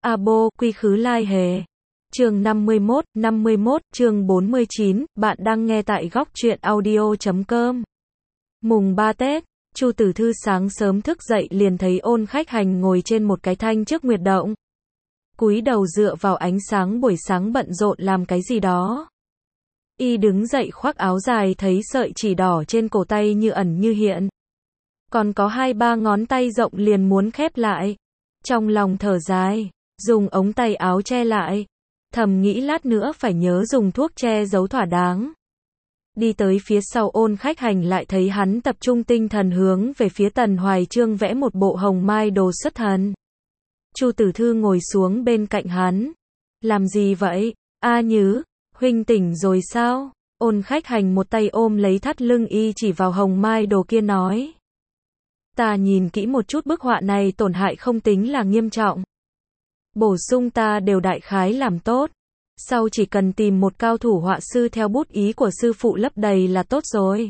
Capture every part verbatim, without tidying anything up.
Abo, quy khứ lai hề. Chương năm mươi mốt, năm mươi mốt, chương bốn mươi chín, bạn đang nghe tại góc truyện audio chấm com. Mùng ba Tết, Chu Tử Thư sáng sớm thức dậy liền thấy Ôn Khách Hành ngồi trên một cái thanh trước nguyệt động. Cúi đầu dựa vào ánh sáng buổi sáng bận rộn làm cái gì đó. Y đứng dậy khoác áo dài thấy sợi chỉ đỏ trên cổ tay như ẩn như hiện. Còn có hai ba ngón tay rộng liền muốn khép lại. Trong lòng thở dài, dùng ống tay áo che lại. Thầm nghĩ lát nữa phải nhớ dùng thuốc che giấu thỏa đáng. Đi tới phía sau Ôn Khách Hành lại thấy hắn tập trung tinh thần hướng về phía Tần Hoài Chương vẽ một bộ hồng mai đồ xuất thần. Chu Tử Thư ngồi xuống bên cạnh hắn. Làm gì vậy? A Nhứ, huynh tỉnh rồi sao? Ôn Khách Hành một tay ôm lấy thắt lưng y chỉ vào hồng mai đồ kia nói. Ta nhìn kỹ một chút bức họa này tổn hại không tính là nghiêm trọng. Bổ sung ta đều đại khái làm tốt. Sau chỉ cần tìm một cao thủ họa sư theo bút ý của sư phụ lấp đầy là tốt rồi.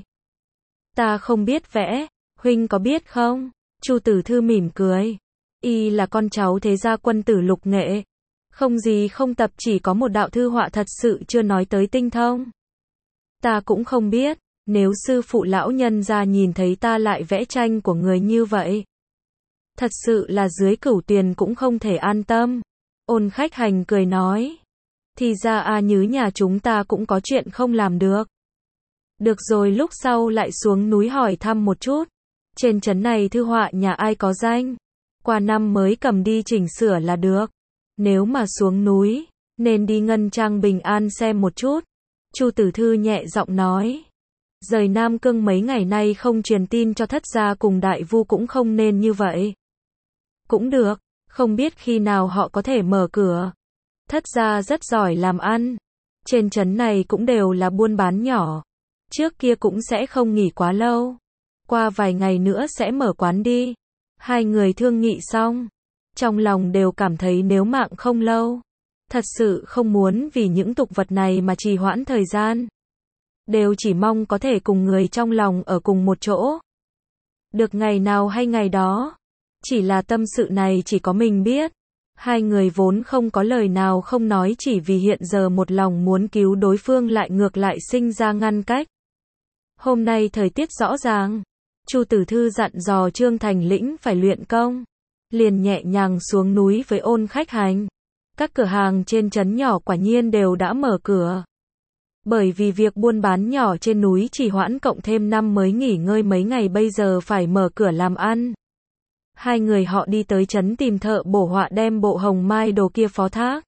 Ta không biết vẽ, huynh có biết không? Chu Tử Thư mỉm cười. Y là con cháu thế gia quân tử lục nghệ. Không gì không tập, chỉ có một đạo thư họa thật sự chưa nói tới tinh thông. Ta cũng không biết, nếu sư phụ lão nhân gia nhìn thấy ta lại vẽ tranh của người như vậy. Thật sự là dưới cửu tuyền cũng không thể an tâm. Ôn Khách Hành cười nói. Thì ra A Nhứ nhà chúng ta cũng có chuyện không làm được. Được rồi, lúc sau lại xuống núi hỏi thăm một chút. Trên trấn này thư họa nhà ai có danh. Qua năm mới cầm đi chỉnh sửa là được. Nếu mà xuống núi, nên đi Ngân Trang Bình An xem một chút. Chu Tử Thư nhẹ giọng nói. Rời Nam Cương mấy ngày nay không truyền tin cho thất gia cùng đại vu cũng không nên như vậy. Cũng được, không biết khi nào họ có thể mở cửa. Thất gia rất giỏi làm ăn. Trên trấn này cũng đều là buôn bán nhỏ. Trước kia cũng sẽ không nghỉ quá lâu. Qua vài ngày nữa sẽ mở quán đi. Hai người thương nghị xong. Trong lòng đều cảm thấy nếu mạng không lâu. Thật sự không muốn vì những tục vật này mà trì hoãn thời gian. Đều chỉ mong có thể cùng người trong lòng ở cùng một chỗ. Được ngày nào hay ngày đó. Chỉ là tâm sự này chỉ có mình biết. Hai người vốn không có lời nào không nói, chỉ vì hiện giờ một lòng muốn cứu đối phương lại ngược lại sinh ra ngăn cách. Hôm nay thời tiết rõ ràng. Chu Tử Thư dặn dò Trương Thành Lĩnh phải luyện công. Liền nhẹ nhàng xuống núi với Ôn Khách Hành. Các cửa hàng trên trấn nhỏ quả nhiên đều đã mở cửa. Bởi vì việc buôn bán nhỏ trên núi chỉ hoãn cộng thêm năm mới nghỉ ngơi mấy ngày, bây giờ phải mở cửa làm ăn. Hai người họ đi tới trấn tìm thợ bổ họa đem bộ hồng mai đồ kia phó thác.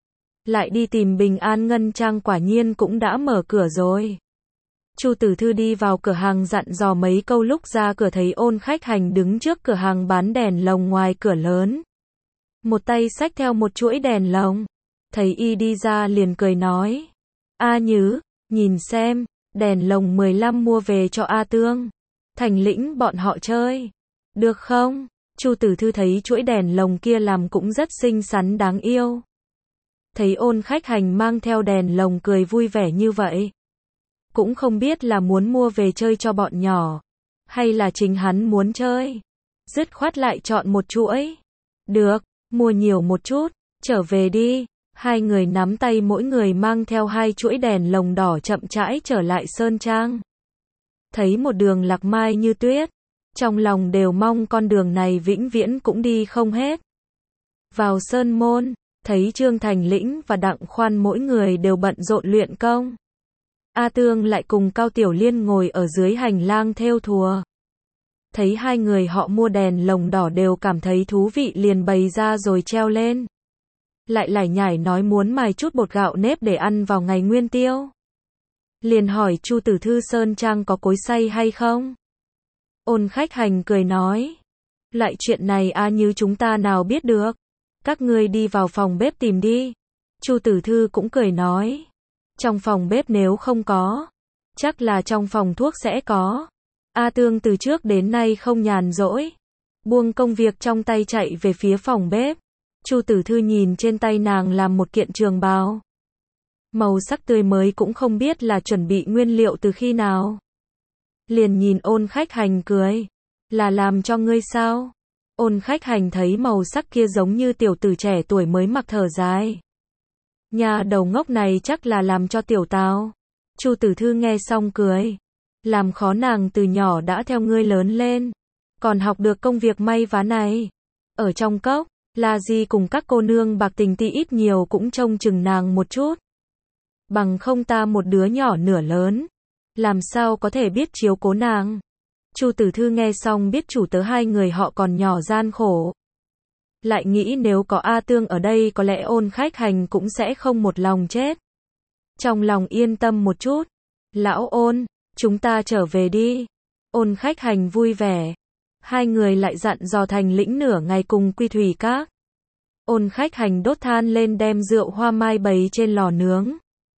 Lại đi tìm Bình An Ngân Trang, quả nhiên cũng đã mở cửa rồi. Chu Tử Thư đi vào cửa hàng dặn dò mấy câu, lúc ra cửa thấy Ôn Khách Hành đứng trước cửa hàng bán đèn lồng ngoài cửa lớn. Một tay xách theo một chuỗi đèn lồng. Thấy y đi ra liền cười nói. A Nhứ, nhìn xem, đèn lồng mười lăm mua về cho A Tương, Thành Lĩnh bọn họ chơi. Được không? Chu Tử Thư thấy chuỗi đèn lồng kia làm cũng rất xinh xắn đáng yêu. Thấy Ôn Khách Hành mang theo đèn lồng cười vui vẻ như vậy. Cũng không biết là muốn mua về chơi cho bọn nhỏ. Hay là chính hắn muốn chơi. Dứt khoát lại chọn một chuỗi. Được, mua nhiều một chút, trở về đi. Hai người nắm tay mỗi người mang theo hai chuỗi đèn lồng đỏ chậm rãi trở lại Sơn Trang. Thấy một đường lạc mai như tuyết. Trong lòng đều mong con đường này vĩnh viễn cũng đi không hết. Vào Sơn Môn, thấy Trương Thành Lĩnh và Đặng Khoan mỗi người đều bận rộn luyện công. A Tương lại cùng Cao Tiểu Liên ngồi ở dưới hành lang thêu thùa. Thấy hai người họ mua đèn lồng đỏ đều cảm thấy thú vị liền bày ra rồi treo lên. Lại lải nhải nói muốn mài chút bột gạo nếp để ăn vào ngày nguyên tiêu. Liền hỏi Chu Tử Thư Sơn Trang có cối xay hay không? Ôn Khách Hành cười nói. Lại chuyện này A Như chúng ta nào biết được. Các ngươi đi vào phòng bếp tìm đi. Chu Tử Thư cũng cười nói. Trong phòng bếp nếu không có, chắc là trong phòng thuốc sẽ có. A Tương từ trước đến nay không nhàn rỗi. Buông công việc trong tay chạy về phía phòng bếp. Chu Tử Thư nhìn trên tay nàng làm một kiện trường bào. Màu sắc tươi mới, cũng không biết là chuẩn bị nguyên liệu từ khi nào. Liền nhìn Ôn Khách Hành cười. Là làm cho ngươi sao? Ôn Khách Hành thấy màu sắc kia giống như tiểu tử trẻ tuổi mới mặc thở dài. Nhà đầu ngốc này chắc là làm cho tiểu tao. Chu Tử Thư nghe xong cười. Làm khó nàng từ nhỏ đã theo ngươi lớn lên. Còn học được công việc may vá này. Ở trong cốc, là gì cùng các cô nương bạc tình ti ít nhiều cũng trông chừng nàng một chút. Bằng không ta một đứa nhỏ nửa lớn. Làm sao có thể biết chiếu cố nàng. Chu Tử Thư nghe xong biết chủ tớ hai người họ còn nhỏ gian khổ. Lại nghĩ nếu có A Tương ở đây có lẽ Ôn Khách Hành cũng sẽ không một lòng chết. Trong lòng yên tâm một chút. Lão Ôn, chúng ta trở về đi. Ôn Khách Hành vui vẻ. Hai người lại dặn dò Thành Lĩnh nửa ngày cùng Quy Thủy Các. Ôn Khách Hành đốt than lên đem rượu hoa mai bày trên lò nướng.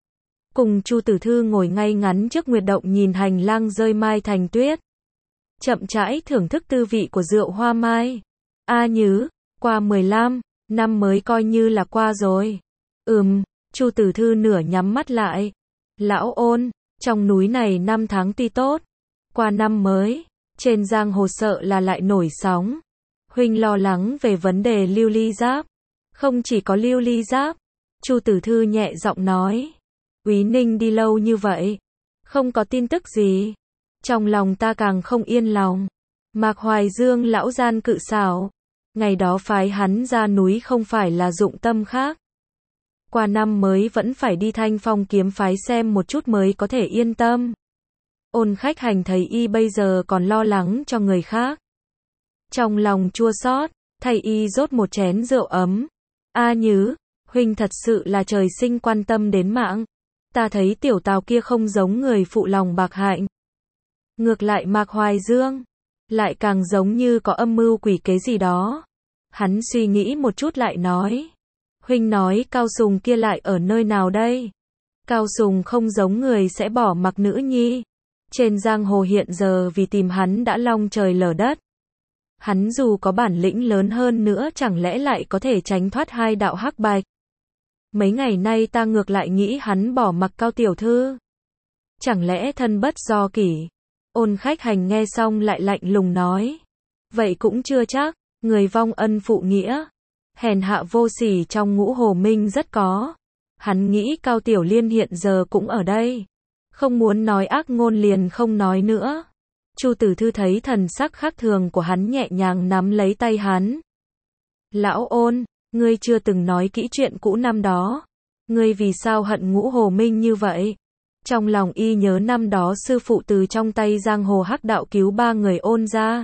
Cùng Chu Tử Thư ngồi ngay ngắn trước nguyệt động nhìn hành lang rơi mai thành tuyết. Chậm rãi thưởng thức tư vị của rượu hoa mai. A Nhứ, qua mười lăm năm mới coi như là qua rồi. Ừm, Chu Tử Thư nửa nhắm mắt lại. Lão Ôn, trong núi này năm tháng ti tốt. Qua năm mới, trên giang hồ sợ là lại nổi sóng. Huynh lo lắng về vấn đề Lưu Ly Giáp. Không chỉ có Lưu Ly Giáp. Chu Tử Thư nhẹ giọng nói. Úy Ninh đi lâu như vậy. Không có tin tức gì. Trong lòng ta càng không yên lòng. Mạc Hoài Dương lão gian cự xảo. Ngày đó phái hắn ra núi không phải là dụng tâm khác. Qua năm mới vẫn phải đi Thanh Phong kiếm phái xem một chút mới có thể yên tâm. Ôn Khách Hành thấy y bây giờ còn lo lắng cho người khác. Trong lòng chua xót, thay y rót một chén rượu ấm. A Nhứ, huynh thật sự là trời sinh quan tâm đến mạng. Ta thấy tiểu Tào kia không giống người phụ lòng bạc hạnh. Ngược lại Mạc Hoài Dương, lại càng giống như có âm mưu quỷ kế gì đó. Hắn suy nghĩ một chút lại nói. Huynh nói Cao Sùng kia lại ở nơi nào đây? Cao Sùng không giống người sẽ bỏ mặc nữ nhi. Trên giang hồ hiện giờ vì tìm hắn đã long trời lở đất. Hắn dù có bản lĩnh lớn hơn nữa chẳng lẽ lại có thể tránh thoát hai đạo hắc bạch. Mấy ngày nay ta ngược lại nghĩ hắn bỏ mặc Cao tiểu thư. Chẳng lẽ thân bất do kỷ? Ôn Khách Hành nghe xong lại lạnh lùng nói. Vậy cũng chưa chắc, người vong ân phụ nghĩa. Hèn hạ vô sỉ trong Ngũ Hồ Minh rất có. Hắn nghĩ Cao Tiểu Liên hiện giờ cũng ở đây. Không muốn nói ác ngôn liền không nói nữa. Chu Tử Thư thấy thần sắc khác thường của hắn nhẹ nhàng nắm lấy tay hắn. Lão Ôn, ngươi chưa từng nói kỹ chuyện cũ năm đó. Ngươi vì sao hận Ngũ Hồ Minh như vậy? Trong lòng y nhớ năm đó sư phụ từ trong tay giang hồ hắc đạo cứu ba người Ôn ra.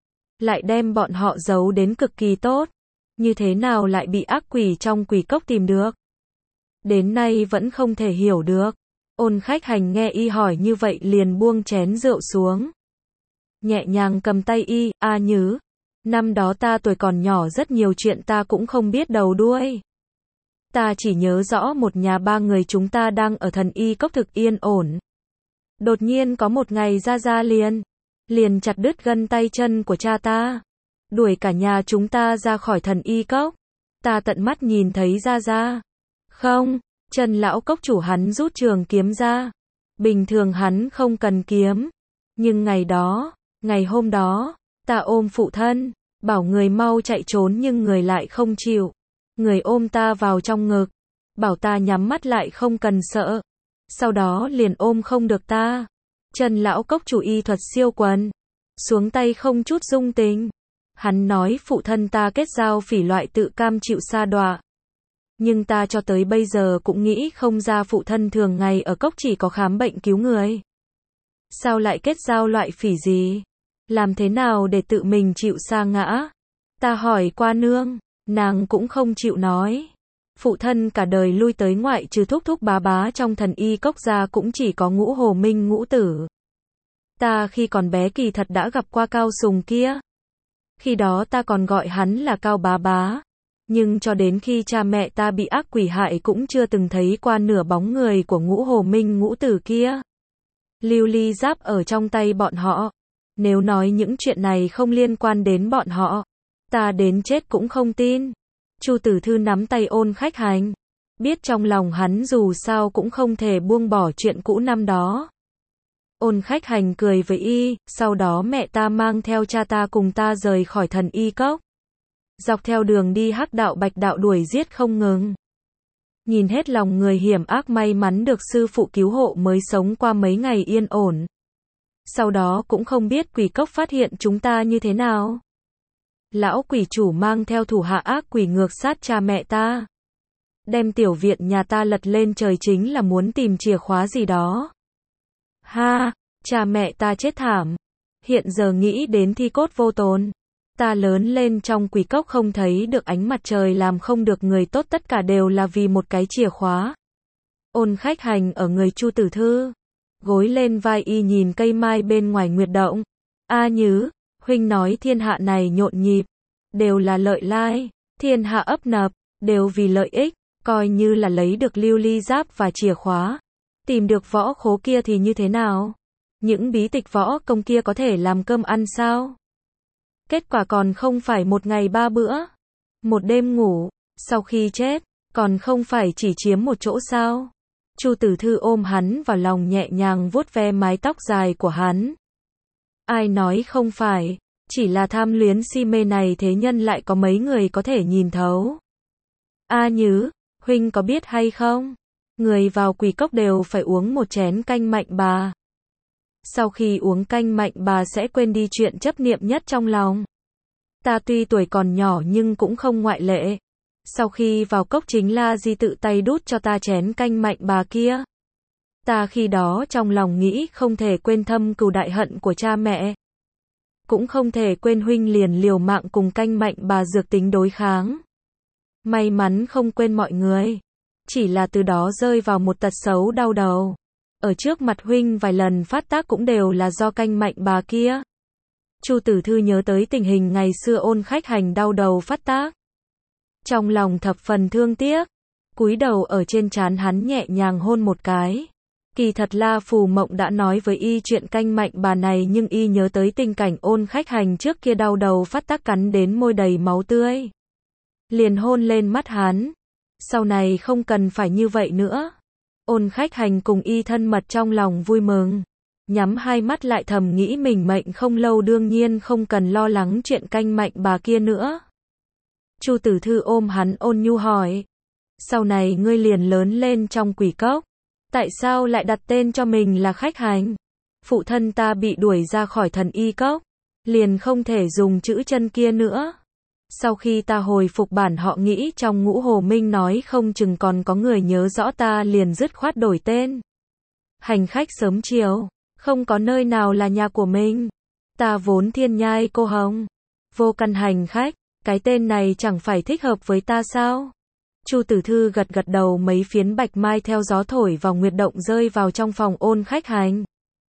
Lại đem bọn họ giấu đến cực kỳ tốt. Như thế nào lại bị ác quỷ trong quỷ cốc tìm được? Đến nay vẫn không thể hiểu được. Ôn Khách Hành nghe y hỏi như vậy liền buông chén rượu xuống. Nhẹ nhàng cầm tay y, A Nhứ. Năm đó ta tuổi còn nhỏ rất nhiều chuyện ta cũng không biết đầu đuôi. Ta chỉ nhớ rõ một nhà ba người chúng ta đang ở thần y cốc thực yên ổn. Đột nhiên có một ngày ra ra liền. Liền chặt đứt gân tay chân của cha ta. Đuổi cả nhà chúng ta ra khỏi thần y cốc. Ta tận mắt nhìn thấy ra ra. Không, Trần lão cốc chủ hắn rút trường kiếm ra. Bình thường hắn không cần kiếm. Nhưng ngày đó, ngày hôm đó, ta ôm phụ thân, bảo người mau chạy trốn nhưng người lại không chịu. Người ôm ta vào trong ngực, bảo ta nhắm mắt lại không cần sợ. Sau đó liền ôm không được ta. Trần lão cốc chủ y thuật siêu quần. Xuống tay không chút dung tình. Hắn nói phụ thân ta kết giao phỉ loại tự cam chịu sa đọa. Nhưng ta cho tới bây giờ cũng nghĩ không ra phụ thân thường ngày ở cốc chỉ có khám bệnh cứu người. Sao lại kết giao loại phỉ gì? Làm thế nào để tự mình chịu sa ngã? Ta hỏi qua nương, nàng cũng không chịu nói. Phụ thân cả đời lui tới ngoại trừ thúc thúc bá bá trong thần y cốc ra cũng chỉ có Ngũ Hồ Minh ngũ tử. Ta khi còn bé kỳ thật đã gặp qua Cao Sùng kia. Khi đó ta còn gọi hắn là Cao bá bá. Nhưng cho đến khi cha mẹ ta bị ác quỷ hại cũng chưa từng thấy qua nửa bóng người của Ngũ Hồ Minh ngũ tử kia. Lưu Ly Giáp ở trong tay bọn họ. Nếu nói những chuyện này không liên quan đến bọn họ, ta đến chết cũng không tin. Chu Tử Thư nắm tay Ôn Khách Hành. Biết trong lòng hắn dù sao cũng không thể buông bỏ chuyện cũ năm đó. Ôn Khách Hành cười với y, sau đó mẹ ta mang theo cha ta cùng ta rời khỏi thần y cốc. Dọc theo đường đi hắc đạo bạch đạo đuổi giết không ngừng. Nhìn hết lòng người hiểm ác, may mắn được sư phụ cứu hộ mới sống qua mấy ngày yên ổn. Sau đó cũng không biết quỷ cốc phát hiện chúng ta như thế nào. Lão quỷ chủ mang theo thủ hạ ác quỷ ngược sát cha mẹ ta. Đem tiểu viện nhà ta lật lên trời chính là muốn tìm chìa khóa gì đó. Ha, cha mẹ ta chết thảm. Hiện giờ nghĩ đến thi cốt vô tồn. Ta lớn lên trong quỷ cốc không thấy được ánh mặt trời, làm không được người tốt, tất cả đều là vì một cái chìa khóa. Ôn Khách Hành ở người Chu Tử Thư. Gối lên vai y nhìn cây mai bên ngoài nguyệt động. A Nhứ, huynh nói thiên hạ này nhộn nhịp. Đều là lợi lai. Thiên hạ ấp nập. Đều vì lợi ích. Coi như là lấy được lưu ly giáp và chìa khóa. Tìm được võ khố kia thì như thế nào? Những bí tịch võ công kia có thể làm cơm ăn sao? Kết quả còn không phải một ngày ba bữa. Một đêm ngủ. Sau khi chết, còn không phải chỉ chiếm một chỗ sao? Chu Tử Thư ôm hắn vào lòng nhẹ nhàng vuốt ve mái tóc dài của hắn. Ai nói không phải, chỉ là tham luyến si mê này thế nhân lại có mấy người có thể nhìn thấu. A Nhứ, huynh có biết hay không? Người vào quỷ cốc đều phải uống một chén canh mạnh bà. Sau khi uống canh mạnh bà sẽ quên đi chuyện chấp niệm nhất trong lòng. Ta tuy tuổi còn nhỏ nhưng cũng không ngoại lệ. Sau khi vào cốc chính là Di tự tay đút cho ta chén canh mạnh bà kia. Ta khi đó trong lòng nghĩ không thể quên thâm cừu đại hận của cha mẹ. Cũng không thể quên huynh liền liều mạng cùng canh mạnh bà dược tính đối kháng. May mắn không quên mọi người. Chỉ là từ đó rơi vào một tật xấu đau đầu. Ở trước mặt huynh vài lần phát tác cũng đều là do canh mạnh bà kia. Chu Tử Thư nhớ tới tình hình ngày xưa Ôn Khách Hành đau đầu phát tác. Trong lòng thập phần thương tiếc. Cúi đầu ở trên trán hắn nhẹ nhàng hôn một cái. Kỳ thật La Phù Mộng đã nói với y chuyện canh mạnh bà này, nhưng y nhớ tới tình cảnh Ôn Khách Hành trước kia đau đầu phát tác cắn đến môi đầy máu tươi. Liền hôn lên mắt hắn. Sau này không cần phải như vậy nữa. Ôn Khách Hành cùng y thân mật trong lòng vui mừng. Nhắm hai mắt lại thầm nghĩ mình mệnh không lâu, đương nhiên không cần lo lắng chuyện canh mạnh bà kia nữa. Chu Tử Thư ôm hắn ôn nhu hỏi. Sau này ngươi liền lớn lên trong quỷ cốc. Tại sao lại đặt tên cho mình là Khách Hành? Phụ thân ta bị đuổi ra khỏi thần y cốc. Liền không thể dùng chữ chân kia nữa. Sau khi ta hồi phục bản họ nghĩ trong Ngũ Hồ Minh nói không chừng còn có người nhớ rõ ta, liền dứt khoát đổi tên. Hành khách sớm chiều. Không có nơi nào là nhà của mình. Ta vốn thiên nhai cô hồng. Vô căn hành khách. Cái tên này chẳng phải thích hợp với ta sao? Chu Tử Thư gật gật đầu, mấy phiến bạch mai theo gió thổi vào nguyệt động rơi vào trong phòng Ôn Khách Hành.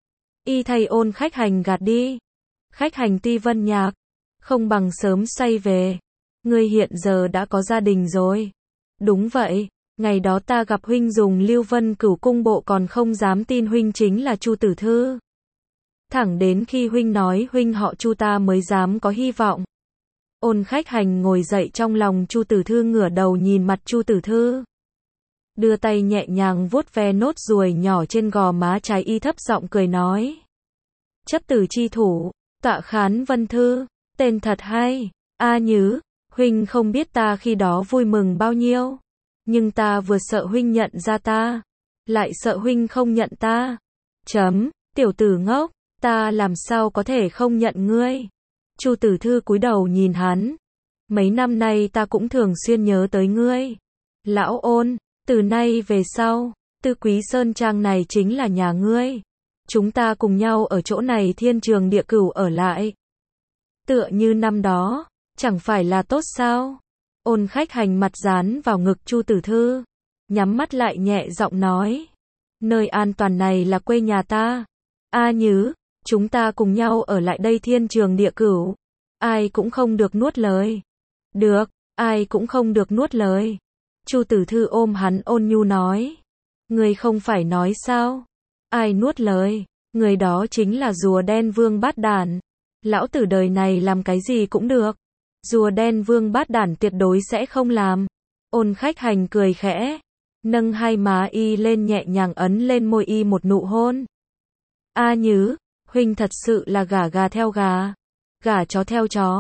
Y thay Ôn Khách Hành gạt đi. Khách Hành tuy vân nhạc, không bằng sớm xoay về. Ngươi hiện giờ đã có gia đình rồi. Đúng vậy, ngày đó ta gặp huynh dùng Lưu Vân Cửu Cung bộ còn không dám tin huynh chính là Chu Tử Thư. Thẳng đến khi huynh nói huynh họ Chu ta mới dám có hy vọng. Ôn Khách Hành ngồi dậy trong lòng Chu Tử Thư, ngửa đầu nhìn mặt Chu Tử Thư. Đưa tay nhẹ nhàng vuốt ve nốt ruồi nhỏ trên gò má trái, y thấp giọng cười nói. Chấp tử chi thủ, Tọa Khán Vân Thư, tên thật hay. A Nhứ, huynh không biết ta khi đó vui mừng bao nhiêu. Nhưng ta vừa sợ huynh nhận ra ta, lại sợ huynh không nhận ta. Chấm, tiểu tử ngốc, ta làm sao có thể không nhận ngươi. Chu Tử Thư cúi đầu nhìn hắn. Mấy năm nay ta cũng thường xuyên nhớ tới ngươi. Lão Ôn, từ nay về sau, Tư Quý Sơn Trang này chính là nhà ngươi. Chúng ta cùng nhau ở chỗ này thiên trường địa cửu ở lại. Tựa như năm đó, chẳng phải là tốt sao? Ôn Khách Hành mặt dán vào ngực Chu Tử Thư, nhắm mắt lại nhẹ giọng nói. Nơi an toàn này là quê nhà ta. A Nhứ, chúng ta cùng nhau ở lại đây thiên trường địa cửu. Ai cũng không được nuốt lời. Được, ai cũng không được nuốt lời. Chu Tử Thư ôm hắn ôn nhu nói. Người không phải nói sao? Ai nuốt lời? Người đó chính là rùa đen Vương Bát Đản. Lão tử đời này làm cái gì cũng được. Rùa đen Vương Bát Đản tuyệt đối sẽ không làm. Ôn Khách Hành cười khẽ, nâng hai má y lên nhẹ nhàng ấn lên môi y một nụ hôn. A Nhứ, huynh thật sự là gả gà theo gà, gả chó theo chó.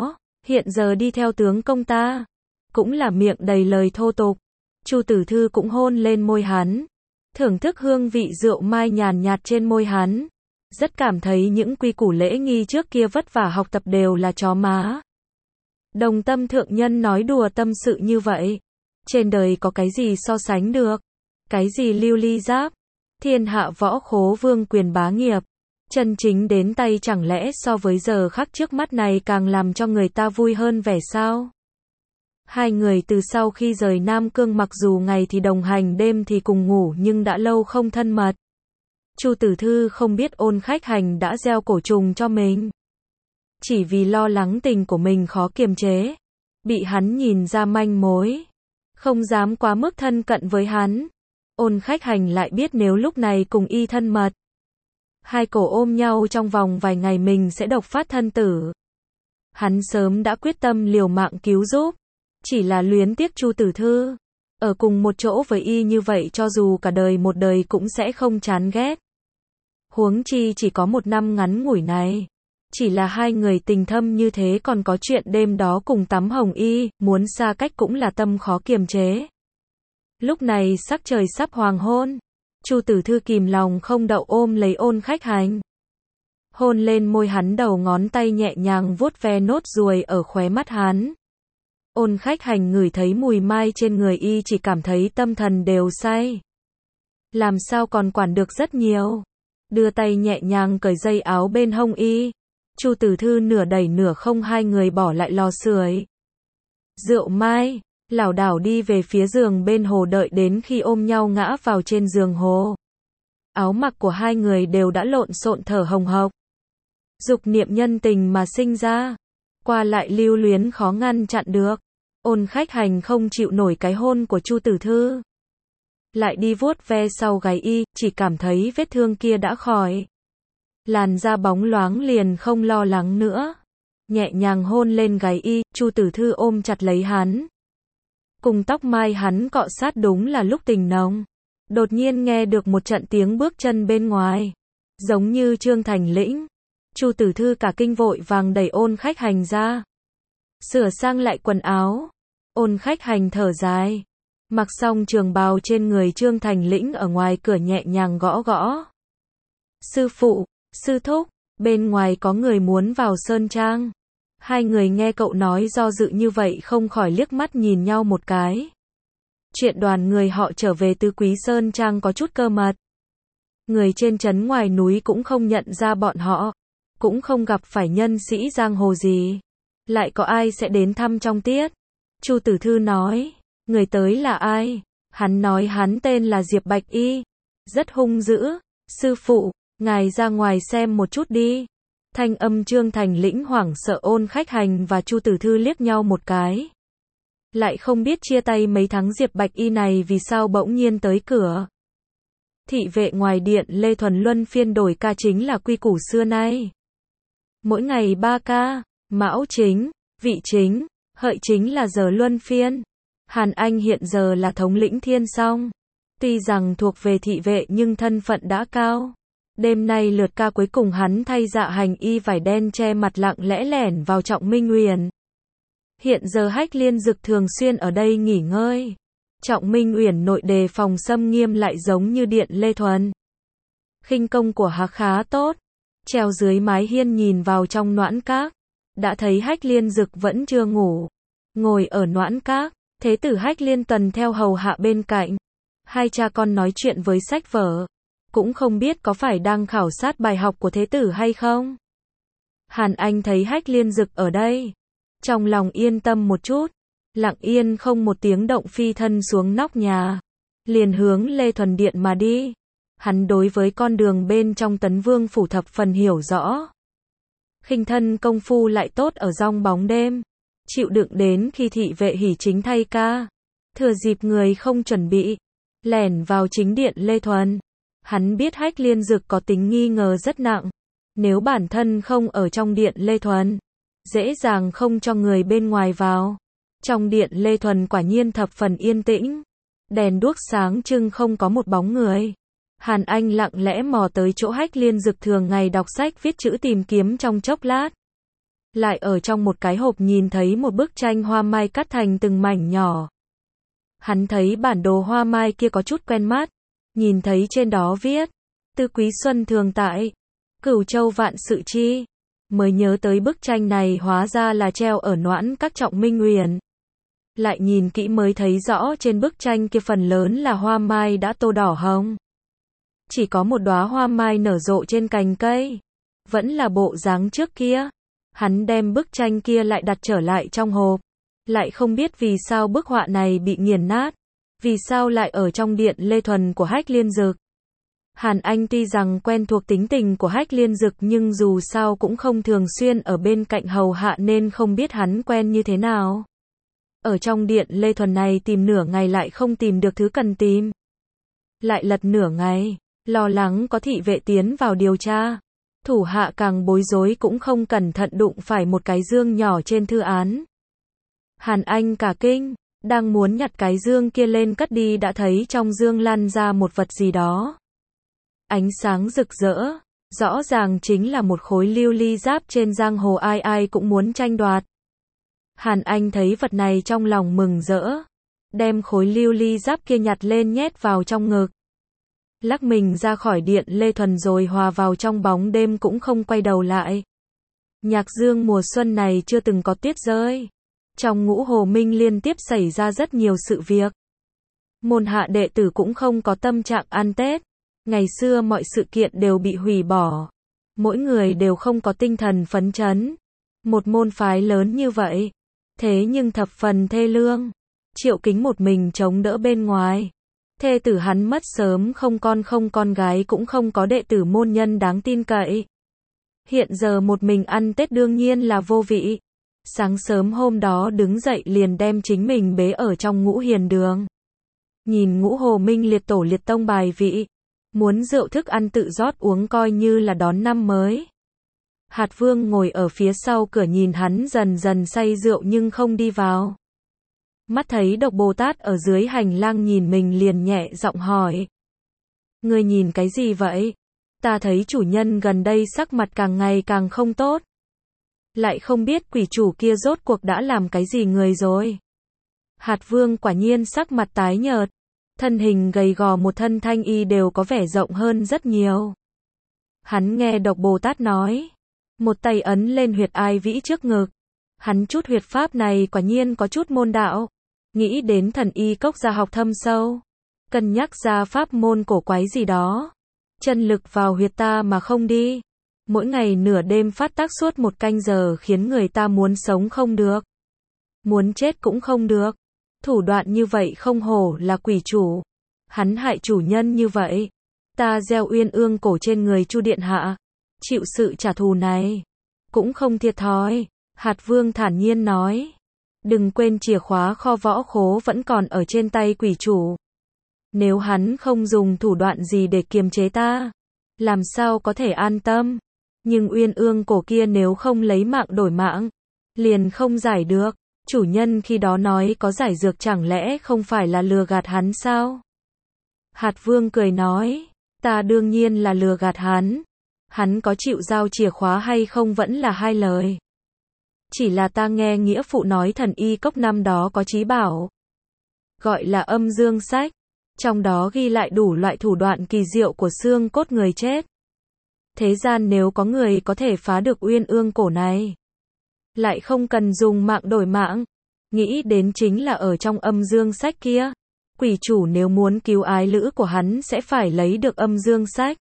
Hiện giờ đi theo tướng công ta, cũng là miệng đầy lời thô tục. Chu Tử Thư cũng hôn lên môi hắn, thưởng thức hương vị rượu mai nhàn nhạt trên môi hắn. Rất cảm thấy những quy củ lễ nghi trước kia vất vả học tập đều là chó má. Đồng Tâm thượng nhân nói đùa tâm sự như vậy. Trên đời có cái gì so sánh được? Cái gì lưu ly giáp? Thiên hạ võ khố vương quyền bá nghiệp. Chân chính đến tay chẳng lẽ so với giờ khắc trước mắt này càng làm cho người ta vui hơn vẻ sao? Hai người từ sau khi rời Nam Cương mặc dù ngày thì đồng hành đêm thì cùng ngủ nhưng đã lâu không thân mật. Chu Tử Thư không biết Ôn Khách Hành đã gieo cổ trùng cho mình. Chỉ vì lo lắng tình của mình khó kiềm chế. Bị hắn nhìn ra manh mối. Không dám quá mức thân cận với hắn. Ôn Khách Hành lại biết nếu lúc này cùng y thân mật. Hai cổ ôm nhau trong vòng vài ngày mình sẽ độc phát thân tử. Hắn sớm đã quyết tâm liều mạng cứu giúp. Chỉ là luyến tiếc Chu Tử Thư. Ở cùng một chỗ với y như vậy cho dù cả đời một đời cũng sẽ không chán ghét. Huống chi chỉ có một năm ngắn ngủi này. Chỉ là hai người tình thâm như thế còn có chuyện đêm đó cùng tắm hồng y, muốn xa cách cũng là tâm khó kiềm chế. Lúc này sắc trời sắp hoàng hôn. Chu Tử Thư kìm lòng không đậu ôm lấy Ôn Khách Hành. Hôn lên môi hắn, đầu ngón tay nhẹ nhàng vuốt ve nốt ruồi ở khóe mắt hắn. Ôn Khách Hành ngửi thấy mùi mai trên người y chỉ cảm thấy tâm thần đều say. Làm sao còn quản được rất nhiều. Đưa tay nhẹ nhàng cởi dây áo bên hông y. Chu Tử Thư nửa đẩy nửa không, hai người bỏ lại lò sưởi. Rượu mai, lảo đảo đi về phía giường bên hồ, đợi đến khi ôm nhau ngã vào trên giường hồ. Áo mặc của hai người đều đã lộn xộn thở hồng hộc. Dục niệm nhân tình mà sinh ra. Qua lại lưu luyến khó ngăn chặn được. Ôn Khách Hành không chịu nổi cái hôn của Chu Tử Thư. Lại đi vuốt ve sau gáy y, chỉ cảm thấy vết thương kia đã khỏi. Làn da bóng loáng liền không lo lắng nữa. Nhẹ nhàng hôn lên gáy y, Chu Tử Thư ôm chặt lấy hắn. Cùng tóc mai hắn cọ sát, đúng là lúc tình nồng. Đột nhiên nghe được một trận tiếng bước chân bên ngoài. Giống như Trương Thành Lĩnh. Chu Tử Thư cả kinh vội vàng đẩy Ôn Khách Hành ra. Sửa sang lại quần áo. Ôn Khách Hành thở dài. Mặc xong trường bào trên người Trương Thành Lĩnh ở ngoài cửa nhẹ nhàng gõ gõ. Sư phụ, sư thúc, bên ngoài có người muốn vào Sơn Trang. Hai người nghe cậu nói do dự như vậy không khỏi liếc mắt nhìn nhau một cái. Chuyện đoàn người họ trở về từ Quý Sơn Trang có chút cơ mật. Người trên trấn ngoài núi cũng không nhận ra bọn họ. Cũng không gặp phải nhân sĩ giang hồ gì. Lại có ai sẽ đến thăm trong tiết? Chu Tử Thư nói. Người tới là ai? Hắn nói hắn tên là Diệp Bạch Y. Rất hung dữ. Sư phụ, ngài ra ngoài xem một chút đi. Thanh âm Trương Thành Lĩnh hoảng sợ. Ôn Khách Hành và Chu Tử Thư liếc nhau một cái. Lại không biết chia tay mấy tháng Diệp Bạch Y này vì sao bỗng nhiên tới cửa. Thị vệ ngoài điện Lê Thuần luân phiên đổi ca chính là quy củ xưa nay. Mỗi ngày ba ca, Mão chính, Vị chính, Hợi chính là giờ luân phiên. Hàn Anh hiện giờ là thống lĩnh Thiên Song. Tuy rằng thuộc về thị vệ nhưng thân phận đã cao. Đêm nay lượt ca cuối cùng hắn thay dạ hành y vải đen che mặt lặng lẽ lẻn vào Trọng Minh Uyển. Hiện giờ Hách Liên Dực thường xuyên ở đây nghỉ ngơi. Trọng Minh Uyển nội đề phòng xâm nghiêm lại giống như điện Lê Thuần. Khinh công của hắn khá tốt. Treo dưới mái hiên nhìn vào trong noãn các. Đã thấy Hách Liên Dực vẫn chưa ngủ. Ngồi ở noãn các. Thế tử Hách Liên Tần theo hầu hạ bên cạnh. Hai cha con nói chuyện với sách vở. Cũng không biết có phải đang khảo sát bài học của thế tử hay không. Hàn Anh thấy Hách Liên Dực ở đây. Trong lòng yên tâm một chút. Lặng yên không một tiếng động phi thân xuống nóc nhà. Liền hướng Lê Thuần Điện mà đi. Hắn đối với con đường bên trong Tấn Vương phủ thập phần hiểu rõ. Khinh thân công phu lại tốt ở rong bóng đêm. Chịu đựng đến khi thị vệ hỉ chính thay ca. Thừa dịp người không chuẩn bị. Lẻn vào chính điện Lê Thuần. Hắn biết Hách Liên Dực có tính nghi ngờ rất nặng. Nếu bản thân không ở trong điện Lê Thuần. Dễ dàng không cho người bên ngoài vào. Trong điện Lê Thuần quả nhiên thập phần yên tĩnh. Đèn đuốc sáng trưng không có một bóng người. Hàn Anh lặng lẽ mò tới chỗ Hách Liên Dực thường ngày đọc sách viết chữ tìm kiếm trong chốc lát. lại ở trong một cái hộp nhìn thấy một bức tranh hoa mai cắt thành từng mảnh nhỏ. Hắn thấy bản đồ hoa mai kia có chút quen mắt, nhìn thấy trên đó viết, Tư Quý Xuân thường tại, Cửu Châu vạn sự chi, mới nhớ tới bức tranh này hóa ra là treo ở Noãn Các Trọng Minh Uyển. Lại nhìn kỹ mới thấy rõ trên bức tranh kia phần lớn là hoa mai đã tô đỏ hồng. Chỉ có một đóa hoa mai nở rộ trên cành cây, vẫn là bộ dáng trước kia. Hắn đem bức tranh kia lại đặt trở lại trong hộp, lại không biết vì sao bức họa này bị nghiền nát, vì sao lại ở trong điện Lê Thuần của Hách Liên Dực. Hàn Anh tuy rằng quen thuộc tính tình của Hách Liên Dực nhưng dù sao cũng không thường xuyên ở bên cạnh hầu hạ nên không biết hắn quen như thế nào. Ở trong điện Lê Thuần này tìm nửa ngày lại không tìm được thứ cần tìm. Lại lật nửa ngày, lo lắng có thị vệ tiến vào điều tra. Thủ hạ càng bối rối cũng không cẩn thận đụng phải một cái dương nhỏ trên thư án. Hàn Anh cả kinh, đang muốn nhặt cái dương kia lên cất đi đã thấy trong dương lăn ra một vật gì đó. Ánh sáng rực rỡ, rõ ràng chính là một khối lưu ly giáp trên giang hồ ai ai cũng muốn tranh đoạt. Hàn Anh thấy vật này trong lòng mừng rỡ, đem khối lưu ly giáp kia nhặt lên nhét vào trong ngực. Lắc mình ra khỏi điện Lê Thuần rồi hòa vào trong bóng đêm cũng không quay đầu lại. Nhạc dương mùa xuân này chưa từng có tuyết rơi. Trong Ngũ Hồ Minh liên tiếp xảy ra rất nhiều sự việc. Môn hạ đệ tử cũng không có tâm trạng ăn Tết. Ngày xưa mọi sự kiện đều bị hủy bỏ. Mỗi người đều không có tinh thần phấn chấn. Một môn phái lớn như vậy. Thế nhưng thập phần thê lương. Triệu Kính một mình chống đỡ bên ngoài. Thê tử hắn mất sớm, không con không con gái cũng không có đệ tử môn nhân đáng tin cậy. Hiện giờ một mình ăn Tết đương nhiên là vô vị. Sáng sớm hôm đó đứng dậy liền đem chính mình bế ở trong Ngũ Hiền Đường. Nhìn Ngũ Hồ Minh liệt tổ liệt tông bài vị. Muốn rượu thức ăn tự rót uống coi như là đón năm mới. Hạt Vương ngồi ở phía sau cửa nhìn hắn dần dần say rượu nhưng không đi vào. Mắt thấy Độc Bồ Tát ở dưới hành lang nhìn mình liền nhẹ giọng hỏi. Ngươi nhìn cái gì vậy? Ta thấy chủ nhân gần đây sắc mặt càng ngày càng không tốt. Lại không biết quỷ chủ kia rốt cuộc đã làm cái gì người rồi. Hạt Vương quả nhiên sắc mặt tái nhợt. Thân hình gầy gò một thân thanh y đều có vẻ rộng hơn rất nhiều. Hắn nghe Độc Bồ Tát nói. Một tay ấn lên huyệt ai vĩ trước ngực. Hắn chút huyệt pháp này quả nhiên có chút môn đạo. Nghĩ đến thần y cốc gia học thâm sâu. Cân nhắc ra pháp môn cổ quái gì đó. Chân lực vào huyệt ta mà không đi. Mỗi ngày nửa đêm phát tác suốt một canh giờ khiến người ta muốn sống không được. Muốn chết cũng không được. Thủ đoạn như vậy không hổ là quỷ chủ. Hắn hại chủ nhân như vậy. Ta gieo uyên ương cổ trên người Chu Điện Hạ. Chịu sự trả thù này. Cũng không thiệt thòi. Hạt Vương thản nhiên nói. Đừng quên chìa khóa kho võ khố vẫn còn ở trên tay quỷ chủ. Nếu hắn không dùng thủ đoạn gì để kiềm chế ta. Làm sao có thể an tâm. Nhưng uyên ương cổ kia nếu không lấy mạng đổi mạng. Liền không giải được. Chủ nhân khi đó nói có giải dược chẳng lẽ không phải là lừa gạt hắn sao? Hạt Vương cười nói. Ta đương nhiên là lừa gạt hắn. Hắn có chịu giao chìa khóa hay không vẫn là hai lời. Chỉ là ta nghe nghĩa phụ nói thần y cốc năm đó có chí bảo. Gọi là âm dương sách. Trong đó ghi lại đủ loại thủ đoạn kỳ diệu của xương cốt người chết. Thế gian nếu có người có thể phá được uyên ương cổ này. Lại không cần dùng mạng đổi mạng. Nghĩ đến chính là ở trong âm dương sách kia. Quỷ chủ nếu muốn cứu ái lữ của hắn sẽ phải lấy được âm dương sách.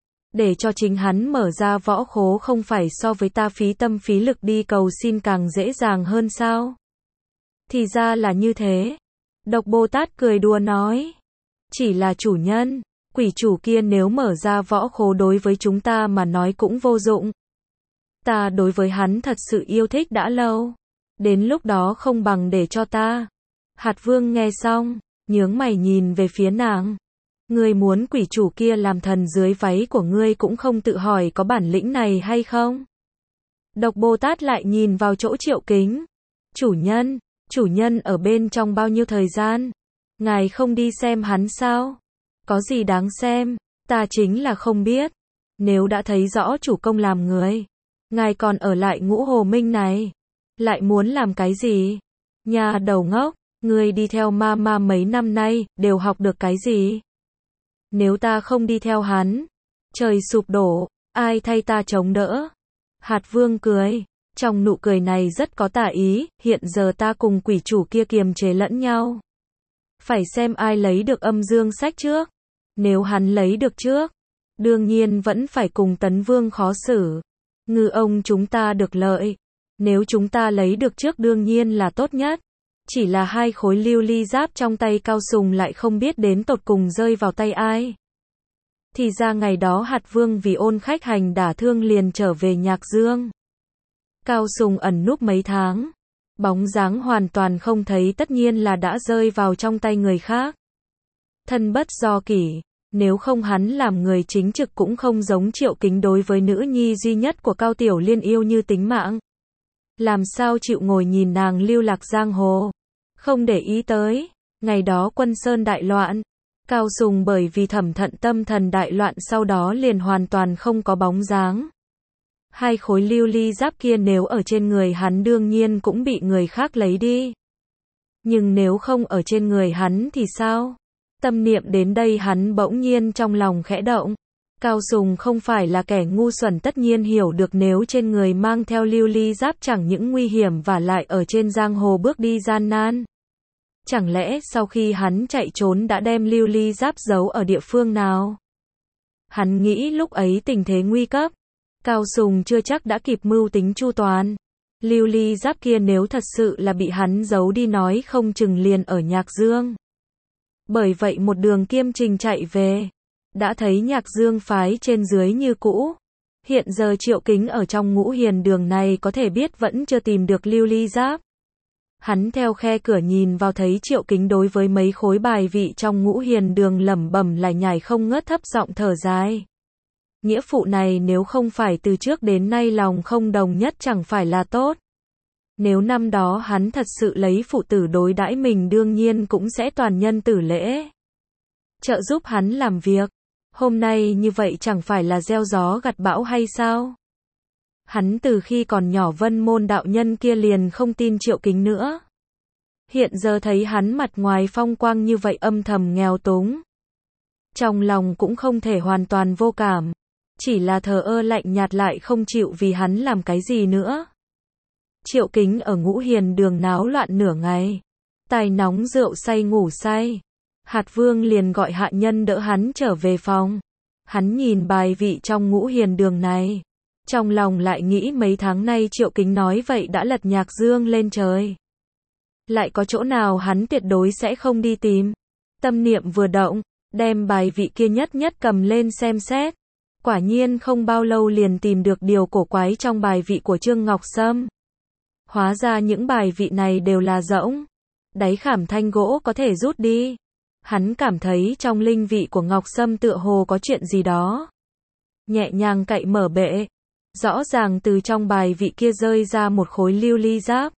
Để cho chính hắn mở ra võ khố không phải so với ta phí tâm phí lực đi cầu xin càng dễ dàng hơn sao? Thì ra là như thế. Độc Bồ Tát cười đùa nói. Chỉ là chủ nhân, quỷ chủ kia nếu mở ra võ khố đối với chúng ta mà nói cũng vô dụng. Ta đối với hắn thật sự yêu thích đã lâu. Đến lúc đó không bằng để cho ta. Hạt Vương nghe xong, nhướng mày nhìn về phía nàng. Ngươi muốn quỷ chủ kia làm thần dưới váy của ngươi cũng không tự hỏi có bản lĩnh này hay không? Độc Bồ Tát lại nhìn vào chỗ Triệu Kính. Chủ nhân, chủ nhân ở bên trong bao nhiêu thời gian? Ngài không đi xem hắn sao? Có gì đáng xem? Ta chính là không biết. Nếu đã thấy rõ chủ công làm người, Ngài còn ở lại Ngũ Hồ Minh này, lại muốn làm cái gì? Nhà đầu ngốc, ngươi đi theo ma ma mấy năm nay, đều học được cái gì? Nếu ta không đi theo hắn, trời sụp đổ, ai thay ta chống đỡ? Hạt Vương cười, trong nụ cười này rất có tà ý, hiện giờ ta cùng quỷ chủ kia kiềm chế lẫn nhau. Phải xem ai lấy được âm dương sách trước. Nếu hắn lấy được trước, đương nhiên vẫn phải cùng Tấn Vương khó xử. Ngư ông chúng ta được lợi. Nếu chúng ta lấy được trước đương nhiên là tốt nhất. Chỉ là hai khối lưu ly giáp trong tay Cao Sùng lại không biết đến tột cùng rơi vào tay ai. Thì ra ngày đó Hạt Vương vì ôn khách hành đả thương liền trở về Nhạc Dương. Cao Sùng ẩn núp mấy tháng. Bóng dáng hoàn toàn không thấy, tất nhiên là đã rơi vào trong tay người khác. Thân bất do kỷ, nếu không hắn làm người chính trực cũng không giống Triệu Kính đối với nữ nhi duy nhất của Cao Tiểu Liên yêu như tính mạng. Làm sao chịu ngồi nhìn nàng lưu lạc giang hồ, không để ý tới. Ngày đó Quân Sơn đại loạn, Cao Sùng bởi vì Thẩm Thận tâm thần đại loạn sau đó liền hoàn toàn không có bóng dáng. Hai khối lưu ly giáp kia nếu ở trên người hắn đương nhiên cũng bị người khác lấy đi. Nhưng nếu không ở trên người hắn thì sao? Tâm niệm đến đây hắn bỗng nhiên trong lòng khẽ động. Cao Sùng không phải là kẻ ngu xuẩn, tất nhiên hiểu được nếu trên người mang theo lưu ly giáp chẳng những nguy hiểm và lại ở trên giang hồ bước đi gian nan. Chẳng lẽ sau khi hắn chạy trốn đã đem lưu ly giáp giấu ở địa phương nào? Hắn nghĩ lúc ấy tình thế nguy cấp. Cao Sùng chưa chắc đã kịp mưu tính chu toàn. Lưu ly giáp kia nếu thật sự là bị hắn giấu đi nói không chừng liền ở Nhạc Dương. Bởi vậy một đường kiêm trình chạy về, đã thấy Nhạc Dương phái trên dưới như cũ. Hiện giờ Triệu Kính ở trong Ngũ Hiền Đường này có thể biết vẫn chưa tìm được lưu ly giáp. Hắn theo khe cửa nhìn vào thấy Triệu Kính đối với mấy khối bài vị trong Ngũ Hiền Đường lẩm bẩm lải nhải không ngớt, thấp giọng thở dài. Nghĩa phụ này nếu không phải từ trước đến nay lòng không đồng nhất chẳng phải là tốt. Nếu năm đó hắn thật sự lấy phụ tử đối đãi mình đương nhiên cũng sẽ toàn nhân tử lễ. Trợ giúp hắn làm việc. Hôm nay như vậy chẳng phải là gieo gió gặt bão hay sao? Hắn từ khi còn nhỏ Vân Môn đạo nhân kia liền không tin Triệu Kính nữa. Hiện giờ thấy hắn mặt ngoài phong quang như vậy âm thầm nghèo túng. Trong lòng cũng không thể hoàn toàn vô cảm. Chỉ là thờ ơ lạnh nhạt lại không chịu vì hắn làm cái gì nữa. Triệu Kính ở Ngũ Hiền Đường náo loạn nửa ngày. Tài nóng rượu say ngủ say. Hạt Vương liền gọi hạ nhân đỡ hắn trở về phòng. Hắn nhìn bài vị trong Ngũ Hiền Đường này. Trong lòng lại nghĩ mấy tháng nay Triệu Kính nói vậy đã lật Nhạc Dương lên trời. Lại có chỗ nào hắn tuyệt đối sẽ không đi tìm. Tâm niệm vừa động, đem bài vị kia nhất nhất cầm lên xem xét. Quả nhiên không bao lâu liền tìm được điều cổ quái trong bài vị của Trương Ngọc Sâm. Hóa ra những bài vị này đều là rỗng. Đáy khảm thanh gỗ có thể rút đi. Hắn cảm thấy trong linh vị của Ngọc Sâm tựa hồ có chuyện gì đó. Nhẹ nhàng cậy mở bệ. Rõ ràng từ trong bài vị kia rơi ra một khối lưu ly giáp.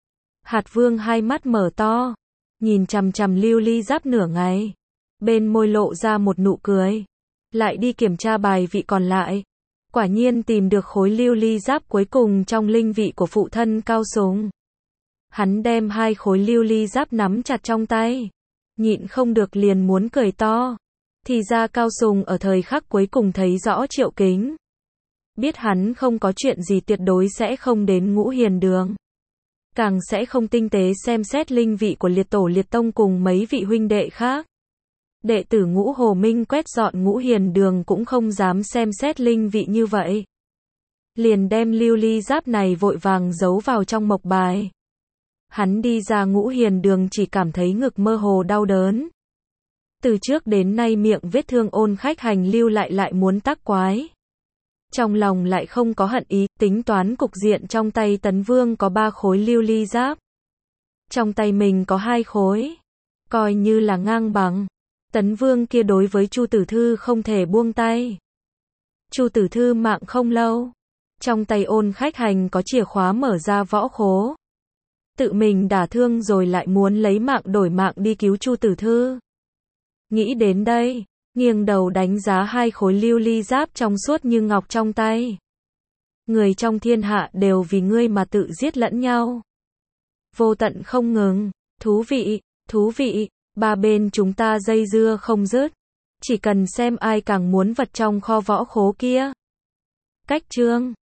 Hạt Vương hai mắt mở to. Nhìn chằm chằm lưu ly giáp nửa ngày. Bên môi lộ ra một nụ cười. Lại đi kiểm tra bài vị còn lại. Quả nhiên tìm được khối lưu ly giáp cuối cùng trong linh vị của phụ thân Cao Sùng. Hắn đem hai khối lưu ly giáp nắm chặt trong tay. Nhịn không được liền muốn cười to. Thì ra Cao Sùng ở thời khắc cuối cùng thấy rõ Triệu Kính. Biết hắn không có chuyện gì tuyệt đối sẽ không đến Ngũ Hiền Đường. Càng sẽ không tinh tế xem xét linh vị của liệt tổ liệt tông cùng mấy vị huynh đệ khác. Đệ tử Ngũ Hồ Minh quét dọn Ngũ Hiền Đường cũng không dám xem xét linh vị như vậy. Liền đem lưu ly giáp này vội vàng giấu vào trong mộc bài. Hắn đi ra Ngũ Hiền Đường chỉ cảm thấy ngực mơ hồ đau đớn. Từ trước đến nay miệng vết thương ôn khách hành lưu lại lại muốn tác quái. Trong lòng lại không có hận ý, tính toán cục diện trong tay Tấn Vương có ba khối lưu ly giáp. Trong tay mình có hai khối. Coi như là ngang bằng. Tấn Vương kia đối với Chu Tử Thư không thể buông tay. Chu Tử Thư mạng không lâu. Trong tay ôn khách hành có chìa khóa mở ra võ khố. Tự mình đả thương rồi lại muốn lấy mạng đổi mạng đi cứu Chu Tử Thư. Nghĩ đến đây, nghiêng đầu đánh giá hai khối lưu ly giáp trong suốt như ngọc trong tay. người trong thiên hạ đều vì ngươi mà tự giết lẫn nhau. Vô tận không ngừng, thú vị, thú vị, ba bên chúng ta dây dưa không dứt. Chỉ cần xem ai càng muốn vật trong kho võ khố kia. Cách chương